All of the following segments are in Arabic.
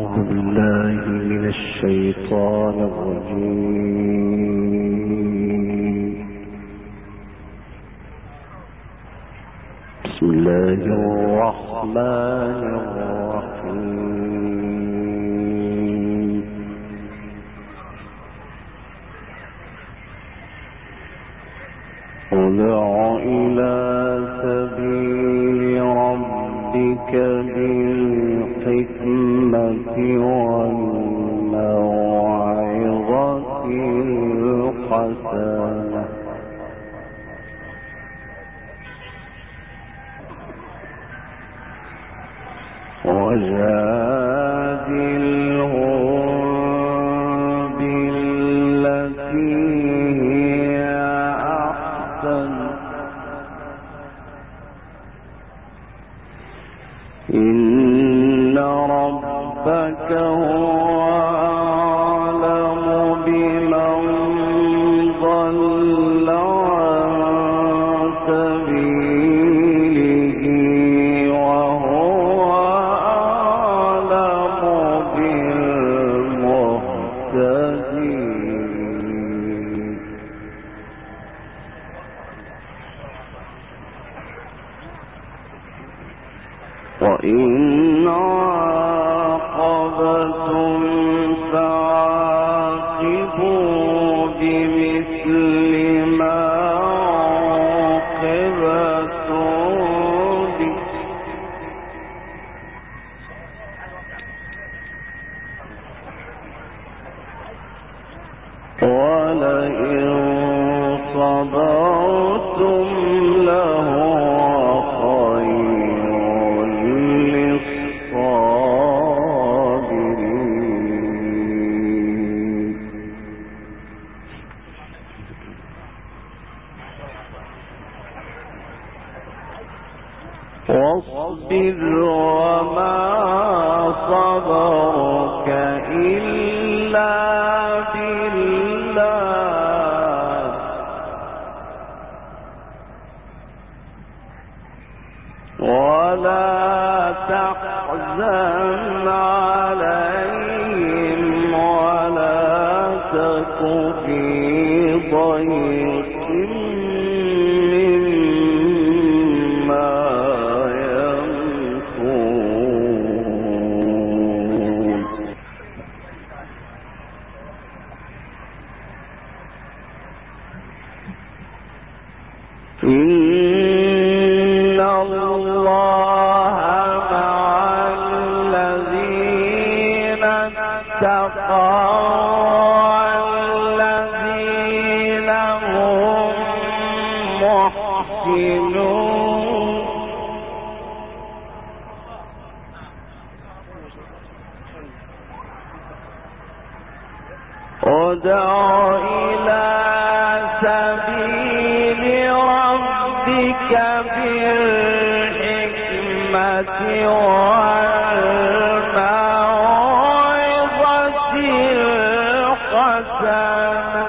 بالله من الشيطان الرجيم. بسم الله الرحمن الرحيم. ادع إلى سبيل ربك بالحكمة والموعظة الحسنة وجادلهم بالتي هي أحسن إن ربك هو أعلم بمن ضل عن سبيله وهو أعلم بالمهتدين. وإن عاقبتم فعاقبوا بمثل ما عوقبتم به ولئن صبرتم لهو واصبر وما صبرك إلا بالله ولا تحزن عليهم ولا تك في ضيق إن الله مع الذين اتقوا والذين هم محسنون. ادع إلى سبيل ربك بالحكمة والموعظة الحسنة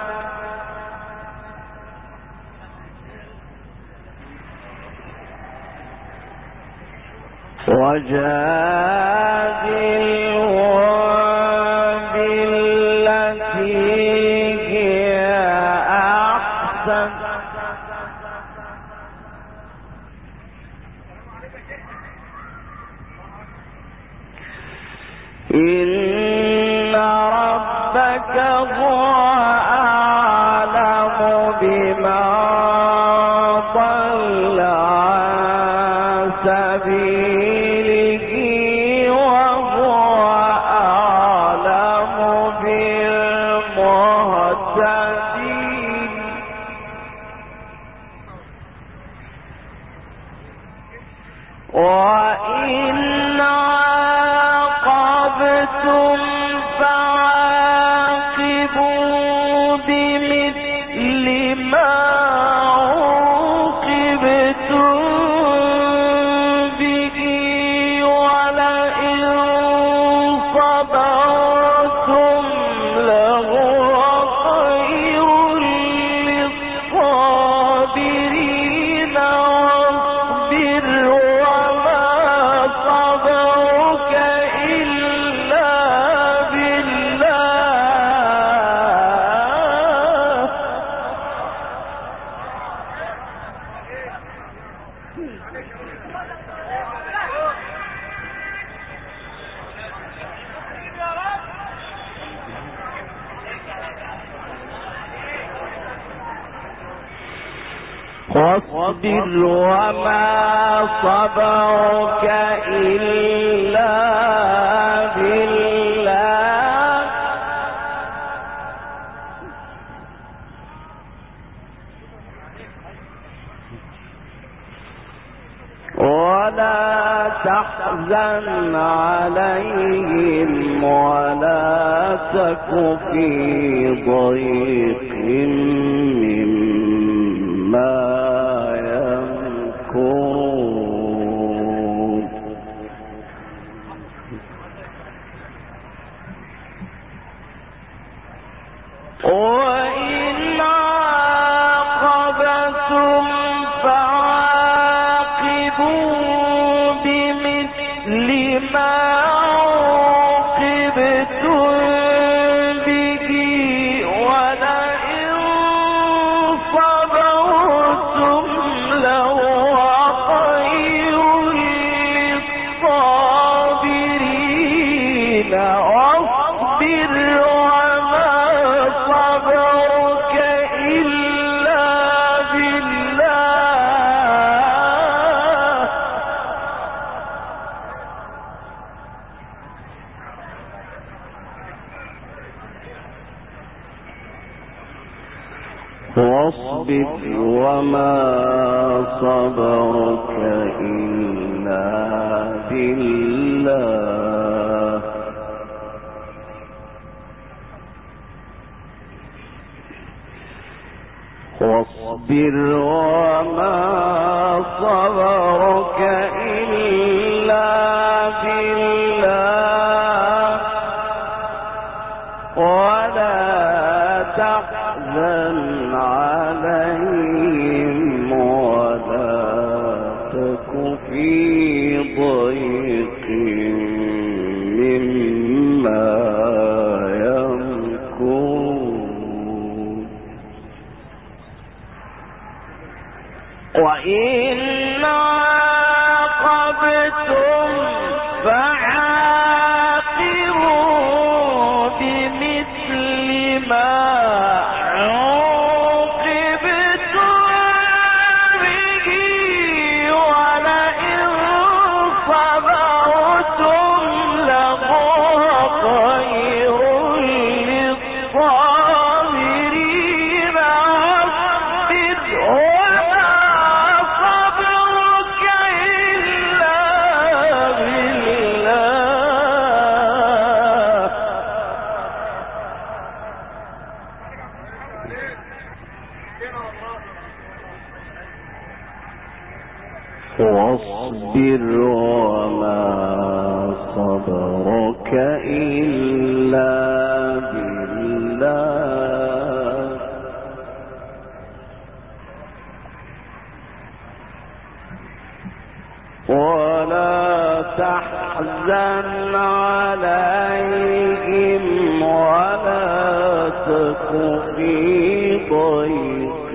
وجادلهم بالتي هي أحسن إن ربك هو أعلم بمن ضل عن سبيله وهو أعلم بالمهتدين. وإن عاقبتم فعاقبوا واصبر وما صبرك إلا بالله ولا تحزن عليهم ولا تك في ضيق مما يمكرون وإن عاقبتم فعاقبوا بمثل ما عوقبتم به ولئن صبرتم لهو خير للصابرين واصبر وما صبرك إلا بالله واصبر وما صبرك إلا بالله واصبر وما صبرك إلا بالله ولا تحزن عليهم ولا تك في ضيق مما يمكرون وإن عاقبتم فعاقبوا بمثل ما عوقبتم به ولئن صبرتم لهو خير للصابرين واصبر وما صبرك إلا بالله ولا تحزن عليهم ولا تك في ضيق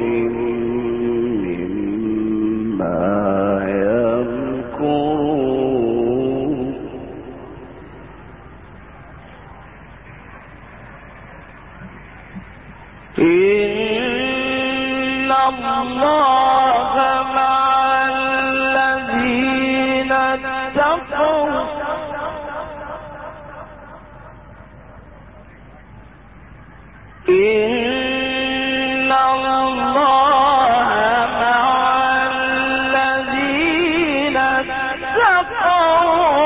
إن الله مع الذين اتقوا إن الله مع الذين اتقوا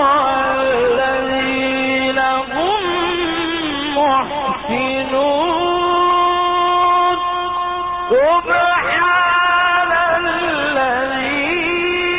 والذين هم محسنون سبحان الذي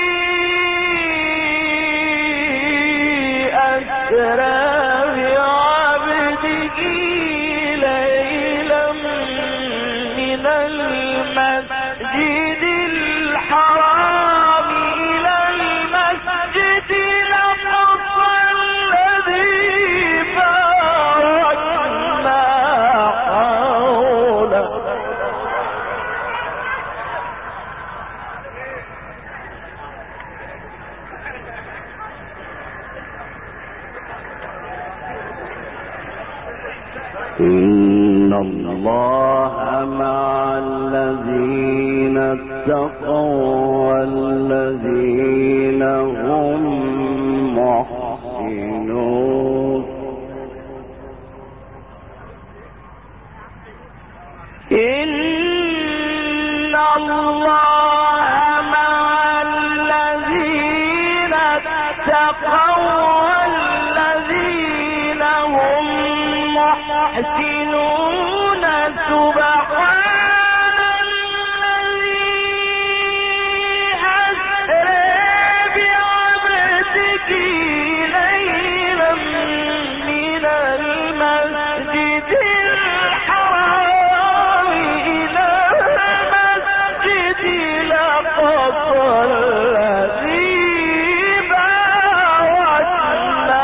أسرى بعبده ليلا من المسجد الحرام إلى المسجد الأقصى الذي باركنا حوله إن الله مع الذين اتقوا والذين هم محسنون إن الله مع الذين اتقوا والذين هم محسنون سبحان الذي أسرى بعبده ليلا من المسجد الحرام إلى المسجد الأقصى الذي باركنا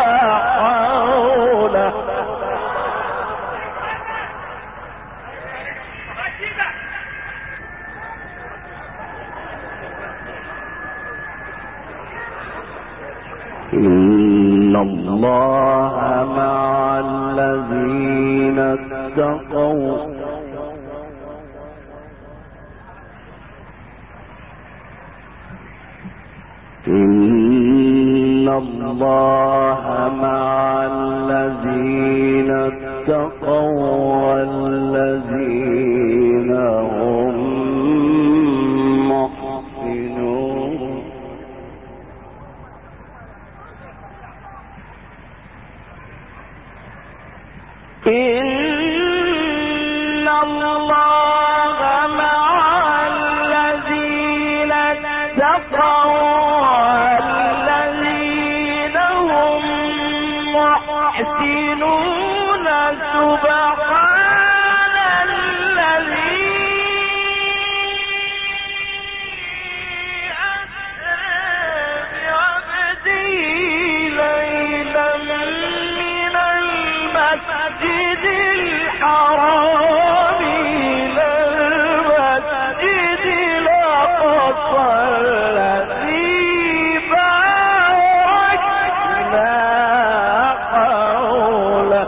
حوله إن الله مع الذين اتقوا إن الله مع الذين اتقوا والذين هم محسنون إن الله مع الذين اتقوا والذين هم محسنون سبحان الذي أسرى بعبده ليلا من المسجد الحرام إلى المسجد الأقصى الذي باركنا حوله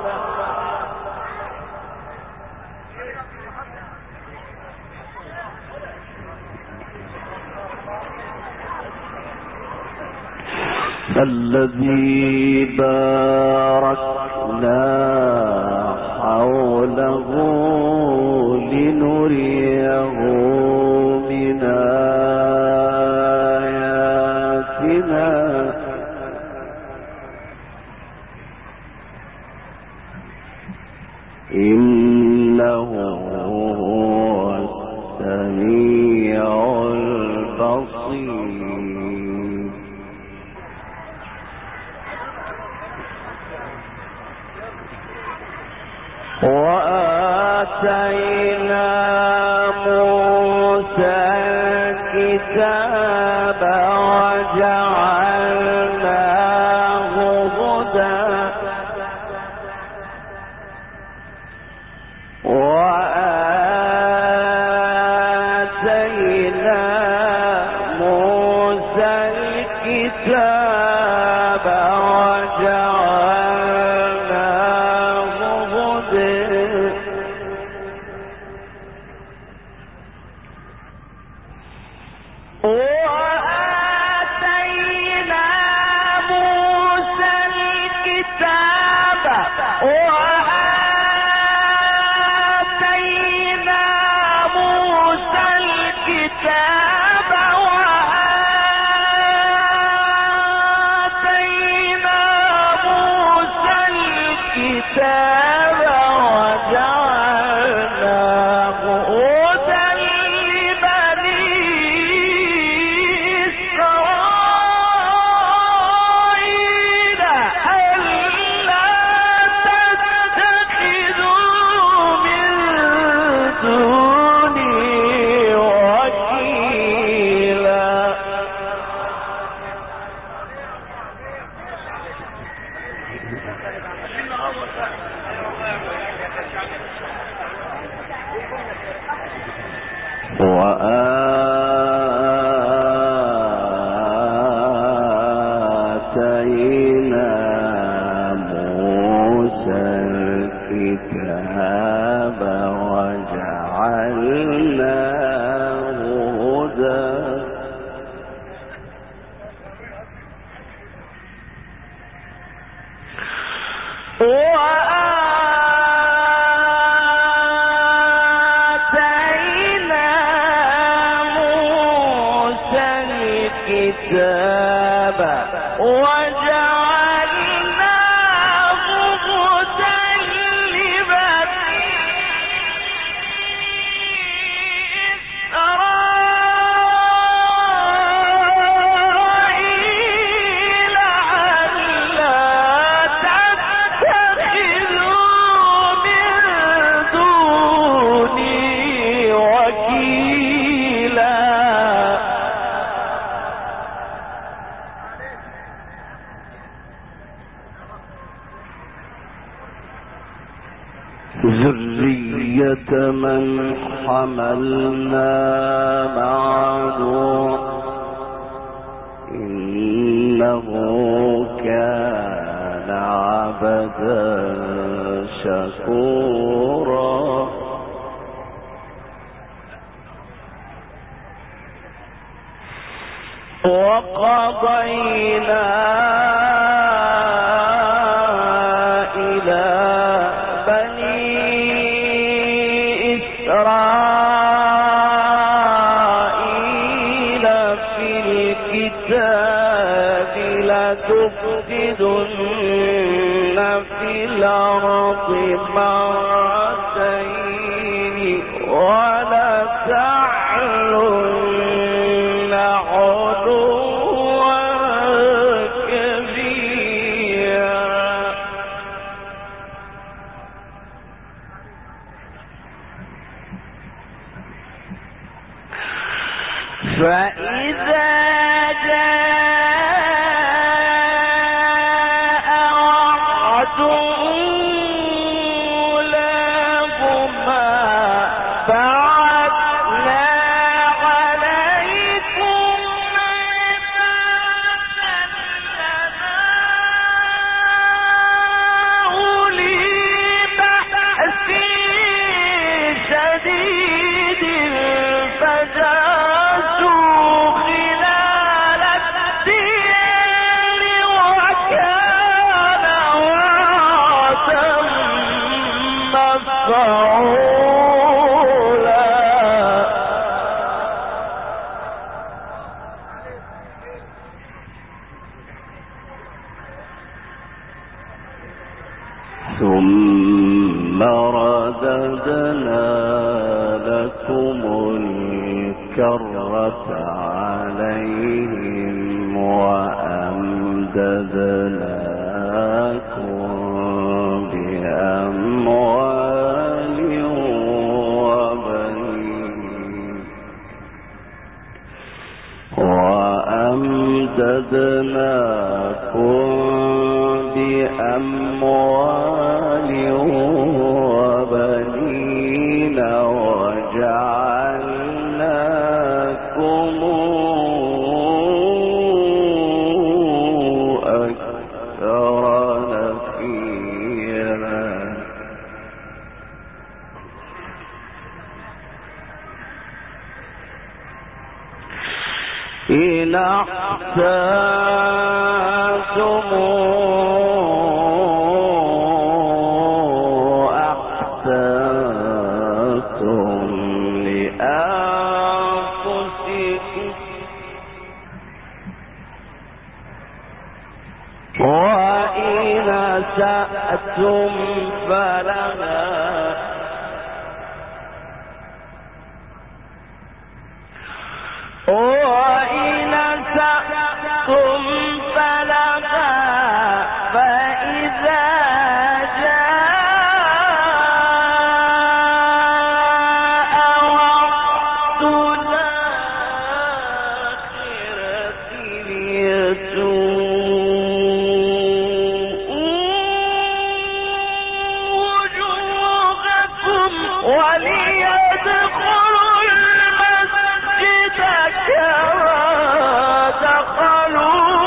الذي باركنا حوله لنريه من آياتنا إنه هو السميع البصير وآتينا موسى الكتاب وجعلناه هدى وآتينا موسى الكتاب وجعلناه هدى وآتينا موسى الكتاب وآتينا موسى الكتاب وآتينا موسى الكتاب وجعلناه هدى لبني إسرائيل ألا تتخذوا من دوني وكيلا وآتينا موسى الكتاب وجعلناه ذرية من حملنا مع نوح إنه كان عبدا شكورا. وقضينا إلى بني إسرائيل في الكتاب لتفسدن في الأرض مرتين ولتعلن علوا كبيرا. فإذا جاء وعد أولاهما بعثنا عليكم عبادا أولي بأس شديد فجاسوا خلال الديار وكان وعدا مفعولا. ثم رددنا لكم الكرة عليهم وأمددناكم بأموال وبنين وجعلناكم أكثر نفيرا. إن أحسنتم أحسنتم لأنفسكم وإن أسأتم فلها وإن أسأتم فلها فإذا جاء وعد الآخرة ليسوءوا وجوهكم وليدخلوا المسجد كما دخلوه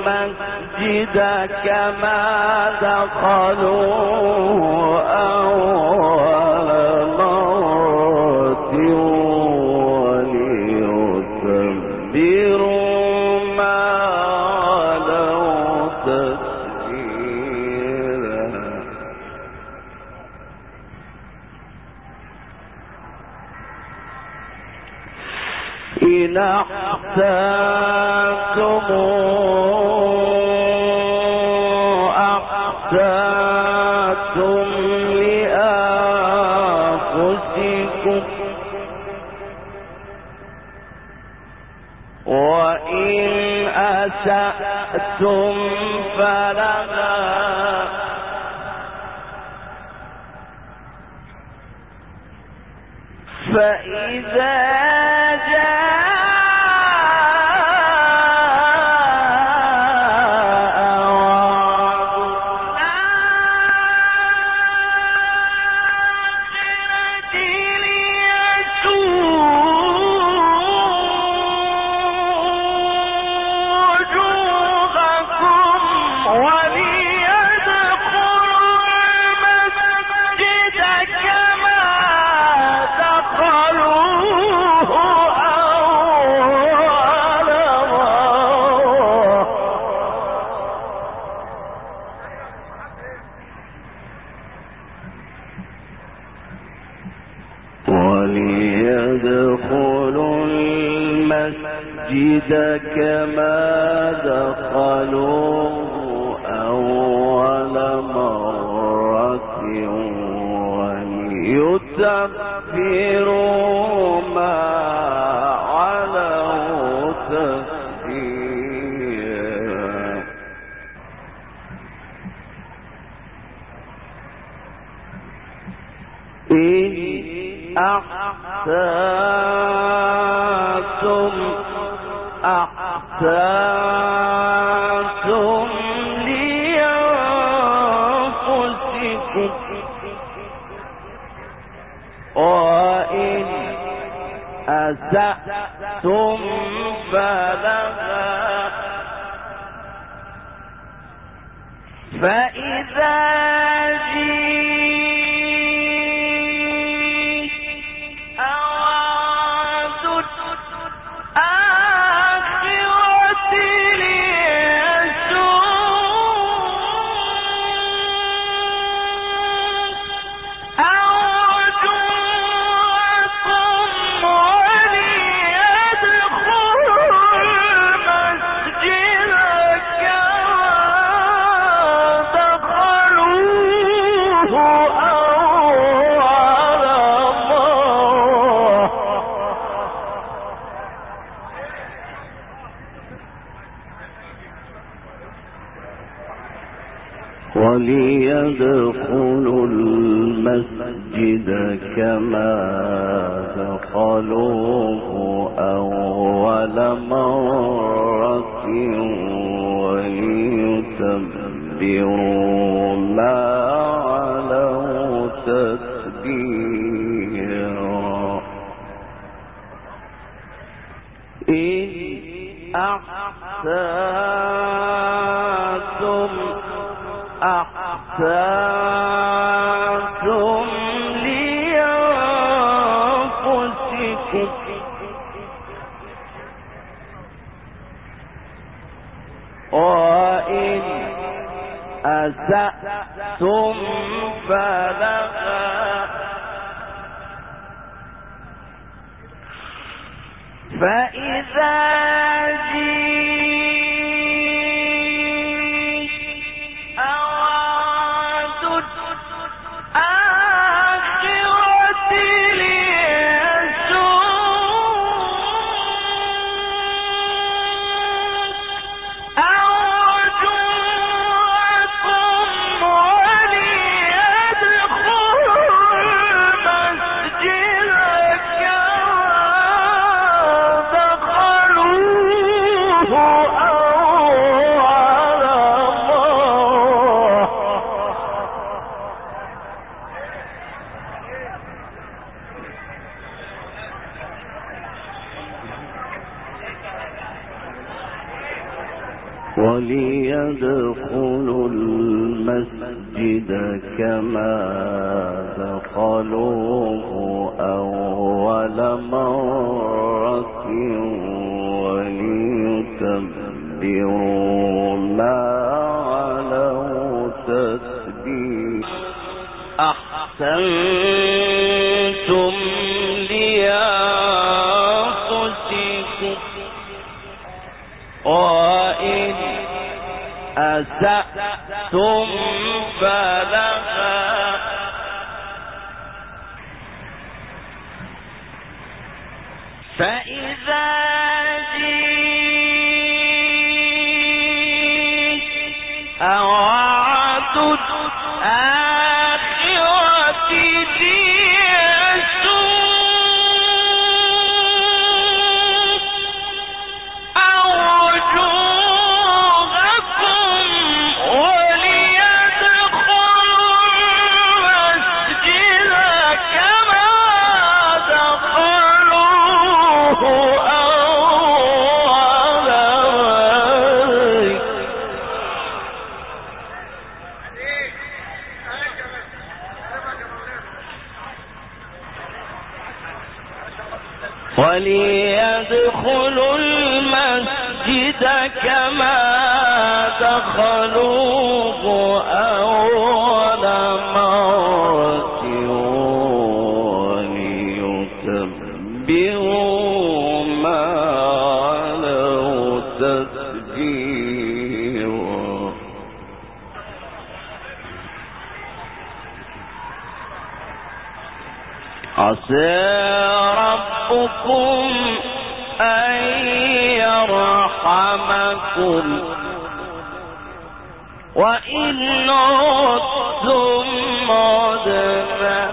المسجد كما دخلوه أول مرة وليتبروا ما علوا تتبيرا. إن أحسنتم أحسنتم لأنفسكم وإن أسأتم فلها فإذا وليدخلوا المسجد كما دخلوه أول مرة وليتبروا ما علوا تتبيرا. إن أحسنتم أحسنتم لأنفسكم وإن أسأتم فلها فإذا وليدخلوا المسجد كما دخلوه أول مرة وليتبروا ما علوا تتبيرا. إن أحسنتم أحسنتم لأنفسكم وإن أسأتم فلها فإذا دخلوا وليدخلوا المسجد كما دخلوه أول مرة وليتبروا ما علوا تتبيرا. أحسنتم لأنفسكم وإن أسأتم فلها فإذا جئت وعد الآخرة وليدخلوا المسجد كما دخلوه أول مرة وليتبروا ما علوا تتبيرا. عسى ربكم أن يرحمكم وإن عدتم عدنا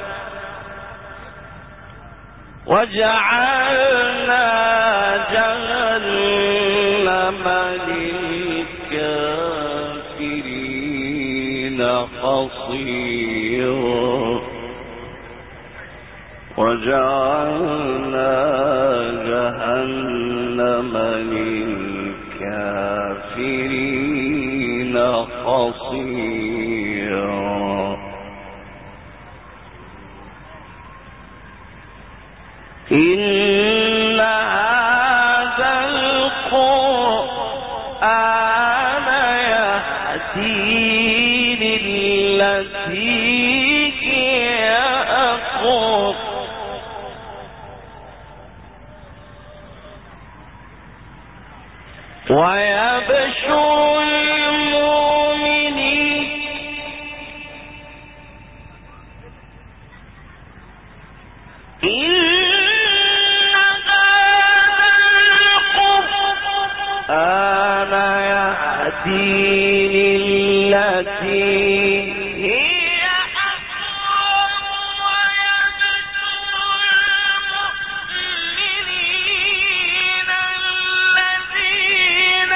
وجعلنا جهنم للكافرين حصيرا. وجعلنا جهنم للكافرين حصيرا. إن هذا القرآن يهدي للتي هي أقوم ويبشر المؤمنين إن هذا القرآن يهدي للتي هي أقوم ويبشر المؤمنين الذين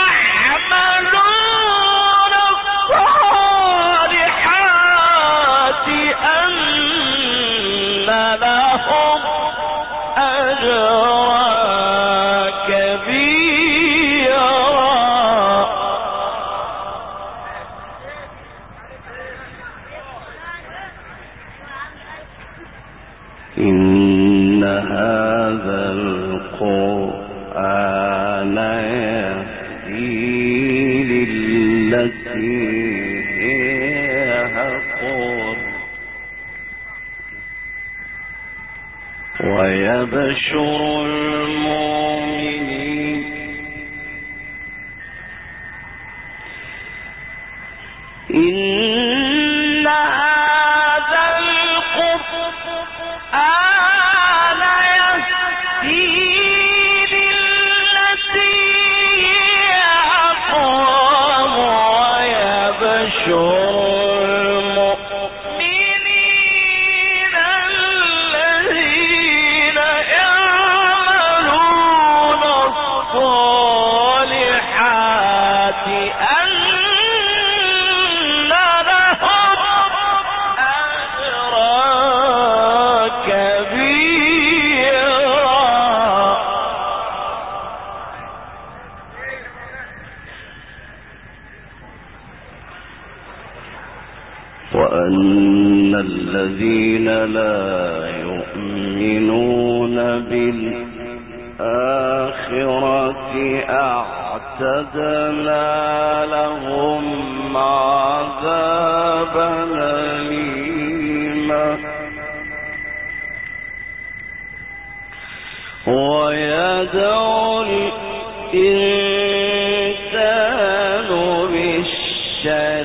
يعملون الصالحات أن لهم أجرا كبيرا. إن هذا القرآن يهدي للتي هي أقوم ويبشر المؤمنين إن هذا القرآن يهدي للتي هي أقوم ويبشر المؤمنين الذين يعملون الصالحات أن لهم أجرا كبيرا. وأن الذين لا يؤمنون بالآخرة أعتدنا لهم عذابا أليما ويدعو الإنسان بالشر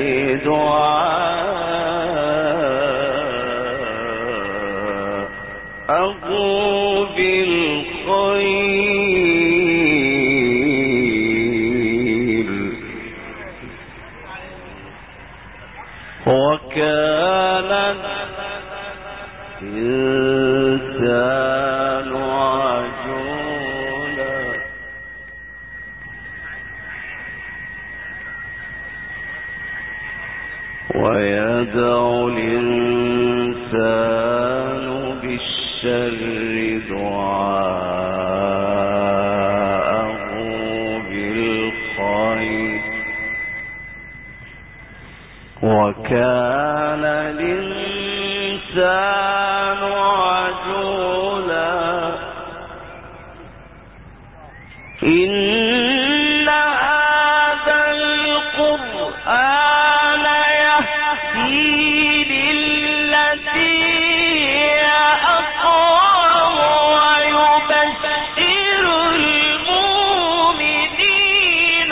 دعاءه بالخير وكان الإنسان عجولا ويدعو الإنسان بالشر دعاءه بالخير وكان الإنسان عجولا إن هذا القرآن يهدي للتي هي أقوم ويبشر المؤمنين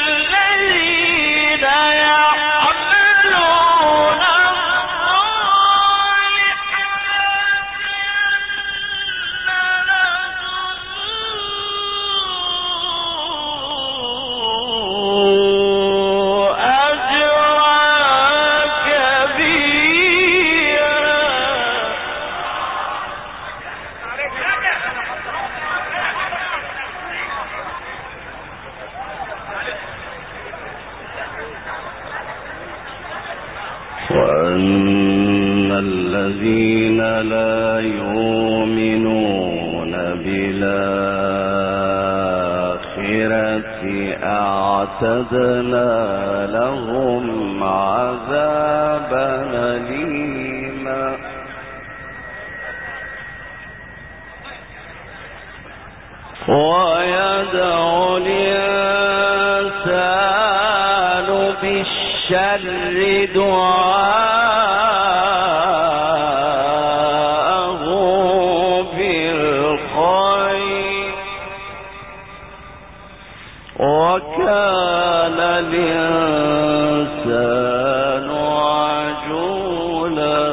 الذين يعملون وأن الذين لا يؤمنون بالآخرة أعتدنا لهم عذابا أليما ويدعو الإنسان بالشر دعاءه بالخير وكان الإنسان عجولا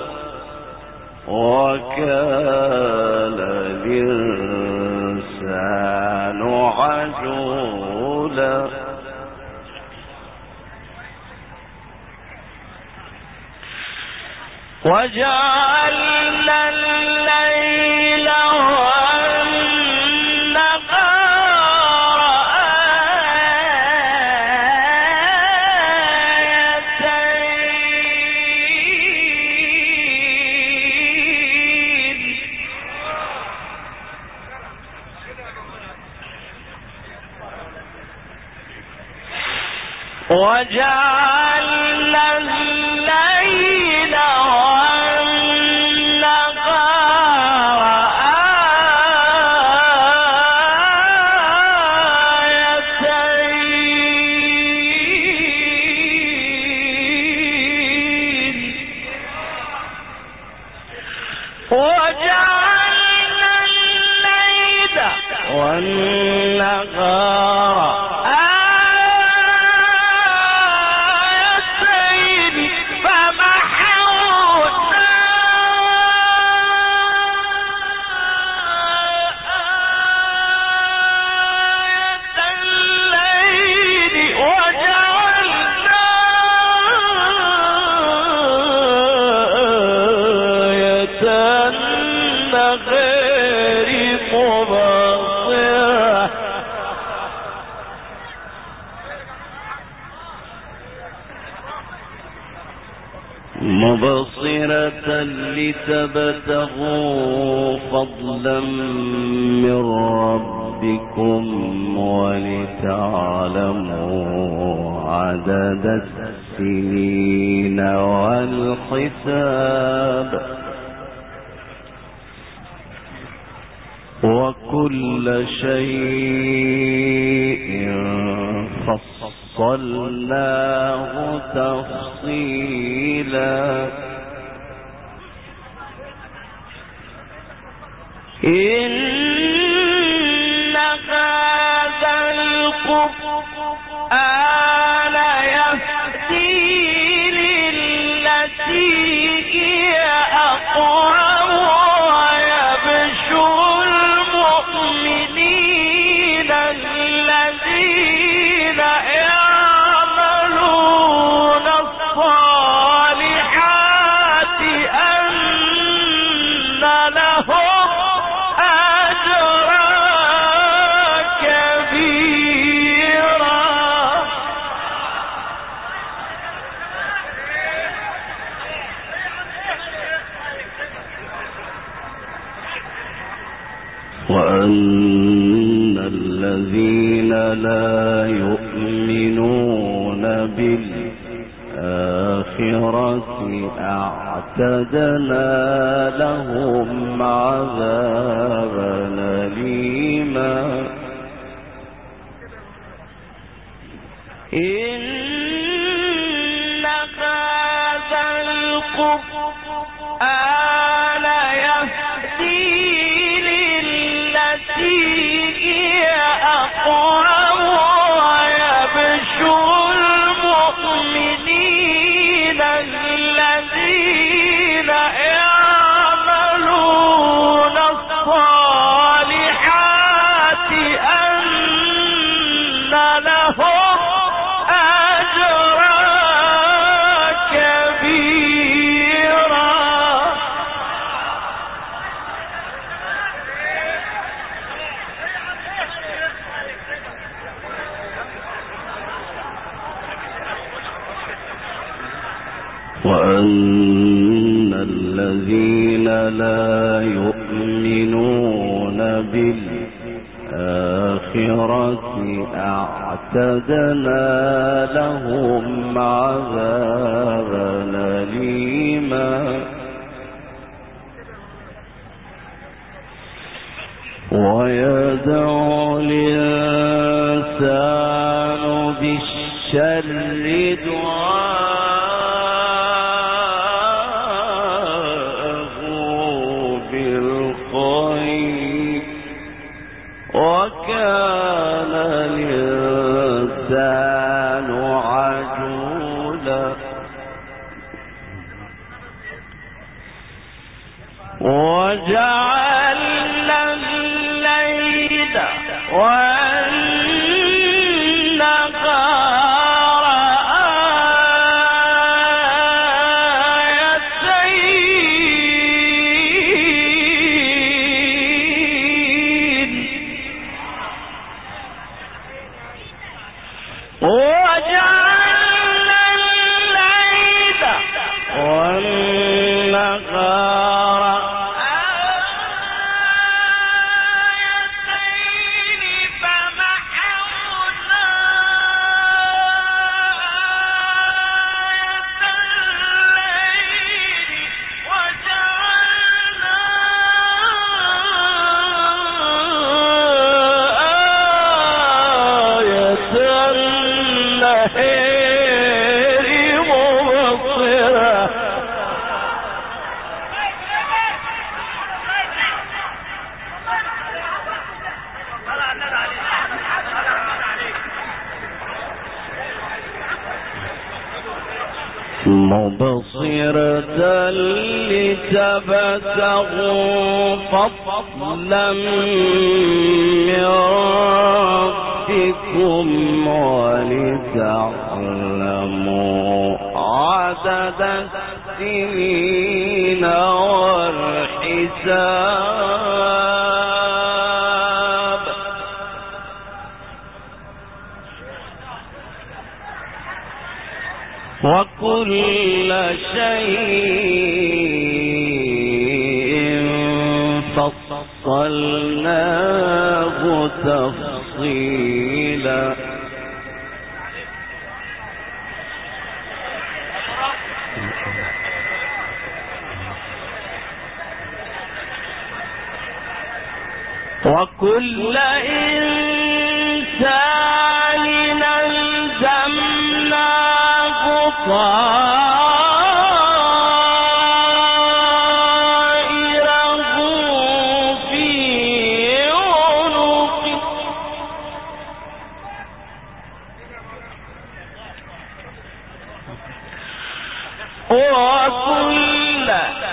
وكان الإنسان عجولا وجعلنا الليل والنهار آيتين وجعلنا الليل والنهار آيتين فمحونا آية الليل وجعلنا آية النهار مبصرة لتبتغوا فضلا من ربكم ربكم ولتعلموا عدد السنين والحساب وكل شيء فصلناه تفصيلا إن هذا القرآن يهدي للتي هي أقوم ويبشر المؤمنين الذين يعملون الصالحات أن لهم وأن الذين لا يؤمنون بالآخرة أعتدنا لهم عذابا أليما إن هذا القرآن يهدي هي أقوم ويبشر المؤمنين الذين يعملون الصالحات أن لهم أجرا كبيرا وأن الذين لا يؤمنون بالآخرة أعتدنا لهم عذابا أليما ويدعو الإنسان بالشر وكان الإنسان عجولا وجعلنا الليل والنهار آيتين وجعلنا الليل والنهار آيتين فمحونا آية الليل وجعلنا آية النهار مبصرة مبصرة لتبتغوا فضلا من ربكم ولتعلموا عدد السنين والحساب وكل شيء فصلناه فصلناه تفصيلا وكل إنسان ألزمناه طائره في عنقه وكل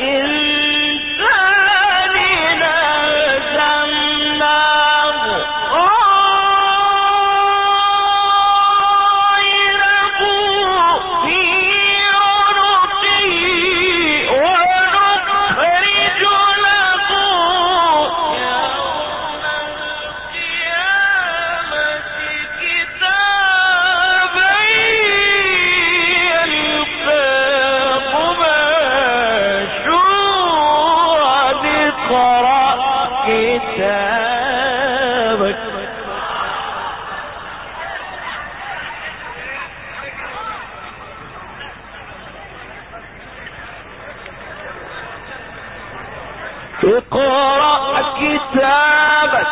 اقرأ كتابك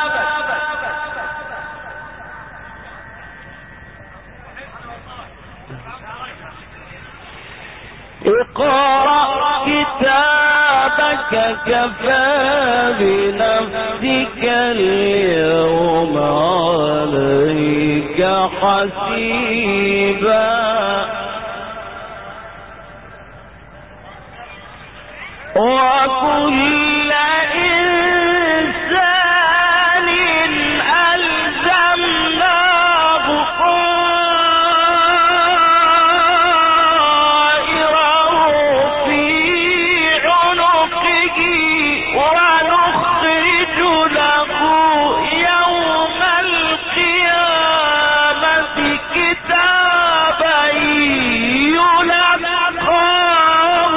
اقرأ كتابك كفى بنفسك اليوم عليك حسيبا وكل إنسان ألزمناه طائره في عنقه ونخرج له يوم القيامة كتابا يلقاه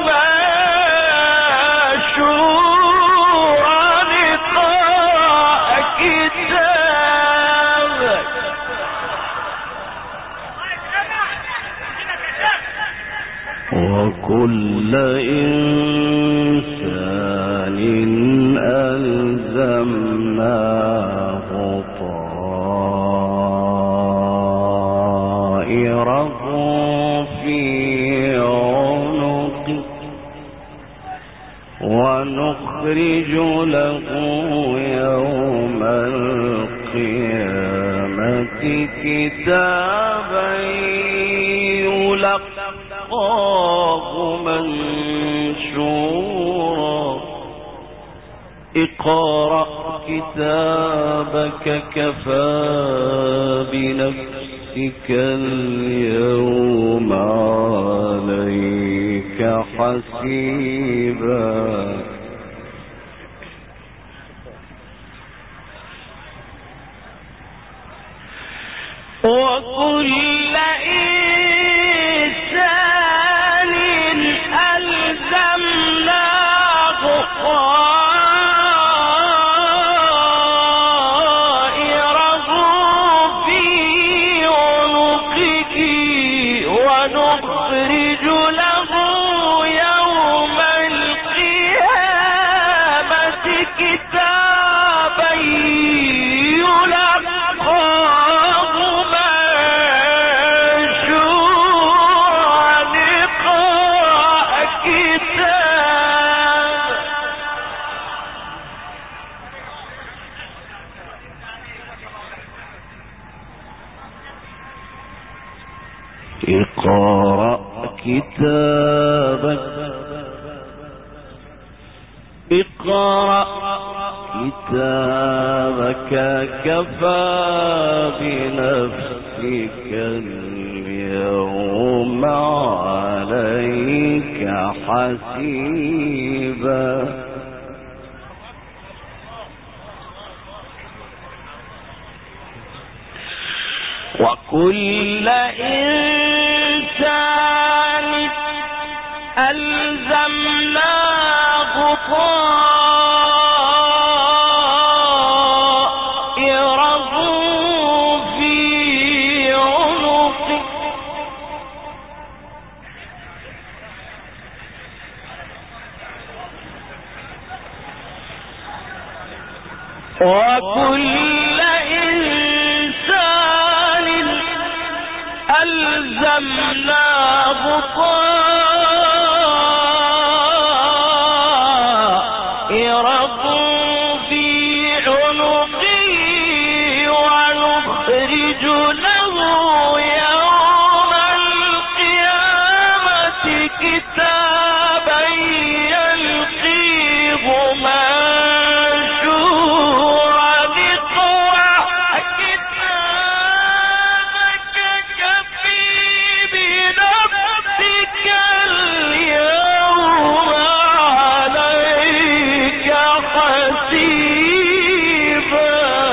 وكل إنسان ألزمناه طائره في عنقه ونخرج له يوم القيامة كتابا يلقاه منشورا اقرأ كتابك كفى بنفسك اليوم عليك حسيبا وكل إنسان ألزمناه طائره في عنقه ونخرج له يوم القيامة كتابا يلقاه اقرأ كتابك اقرأ كتابك كفى بنفسك اليوم عليك حسيبا وكل إنسان ألزمناه طائره وكل إنسان ألزمناه طائره في عنقه ونخرج له يوم القيامة كتابا يلقيه منشورا اقرأ كتابك كفى بنفسك اليوم عليك حسيبا.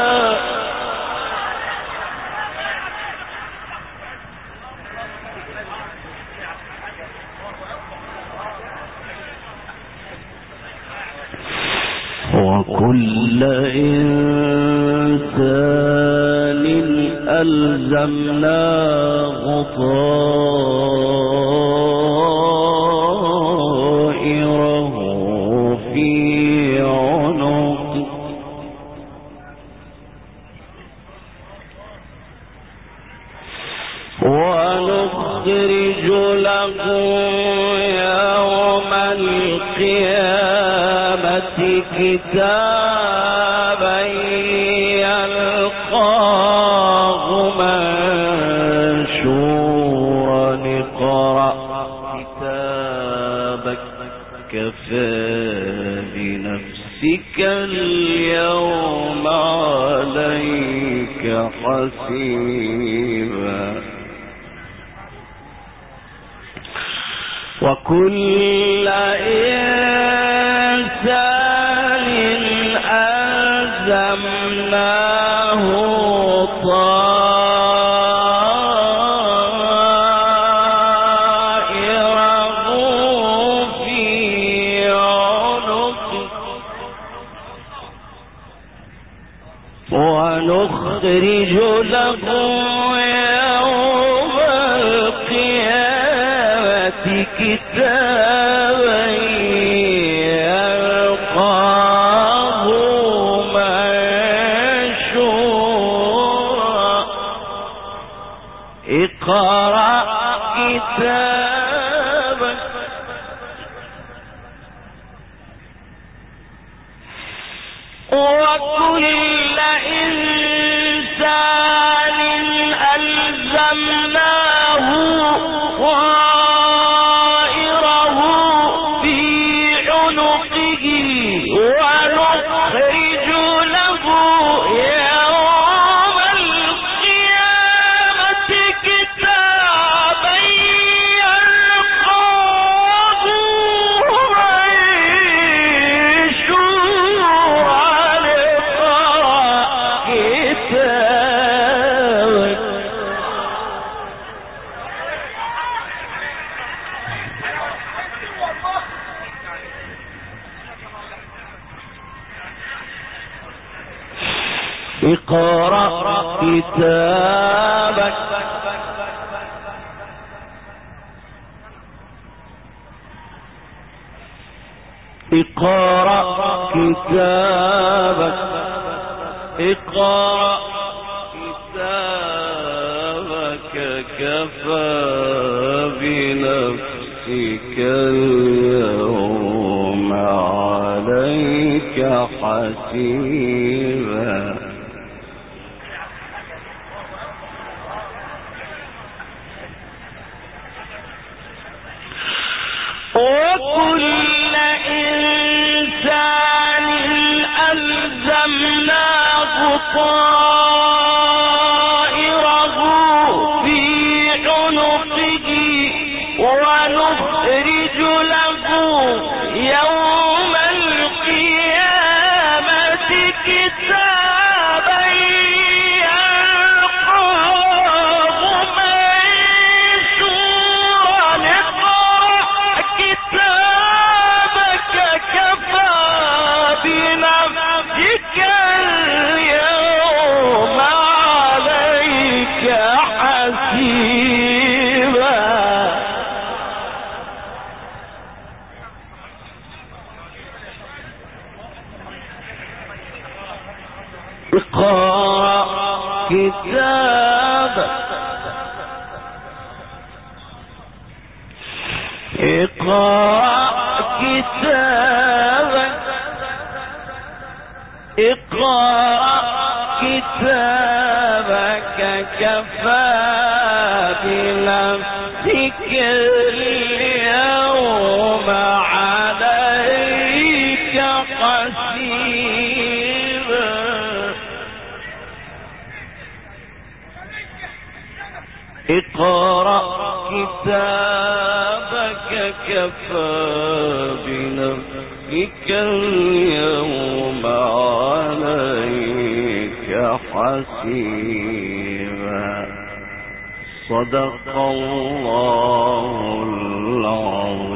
وكل إنسان ألزمناه طائره في عنقه ونخرج له يوم القيامة كتابا يلقاه منشورا اقرأ كتابك كفى بنفسك اليوم عليك حسيبا. وكل إنسان ألزمناه طائره في عنقه ونخرج له يوم القيامة كتابا يلقاه منشورا اقرأ كتابك وكل إنسان ألزمناه طائره في عنقه ونخرج له يوم القيامة كتابا يلقاه اقرأ كتابك اقرأ كتابك اقرأ كتابك كفى بنفسك اليوم عليك حسيبا. وكل إنسان ألزمناه طائره في عنقه ونخرج له يوم القيامة كتابا يلقاه منشورا اقرأ كتابك كفى بنفسك اليوم عليك حسيبا. كتابك اقرأ كتابك اقرأ كتابك كفى بنفسك اليوم عليك حسيبا اقرأ كتابك كفى بنفسك اليوم عليك حسيبا صدق الله العظيم.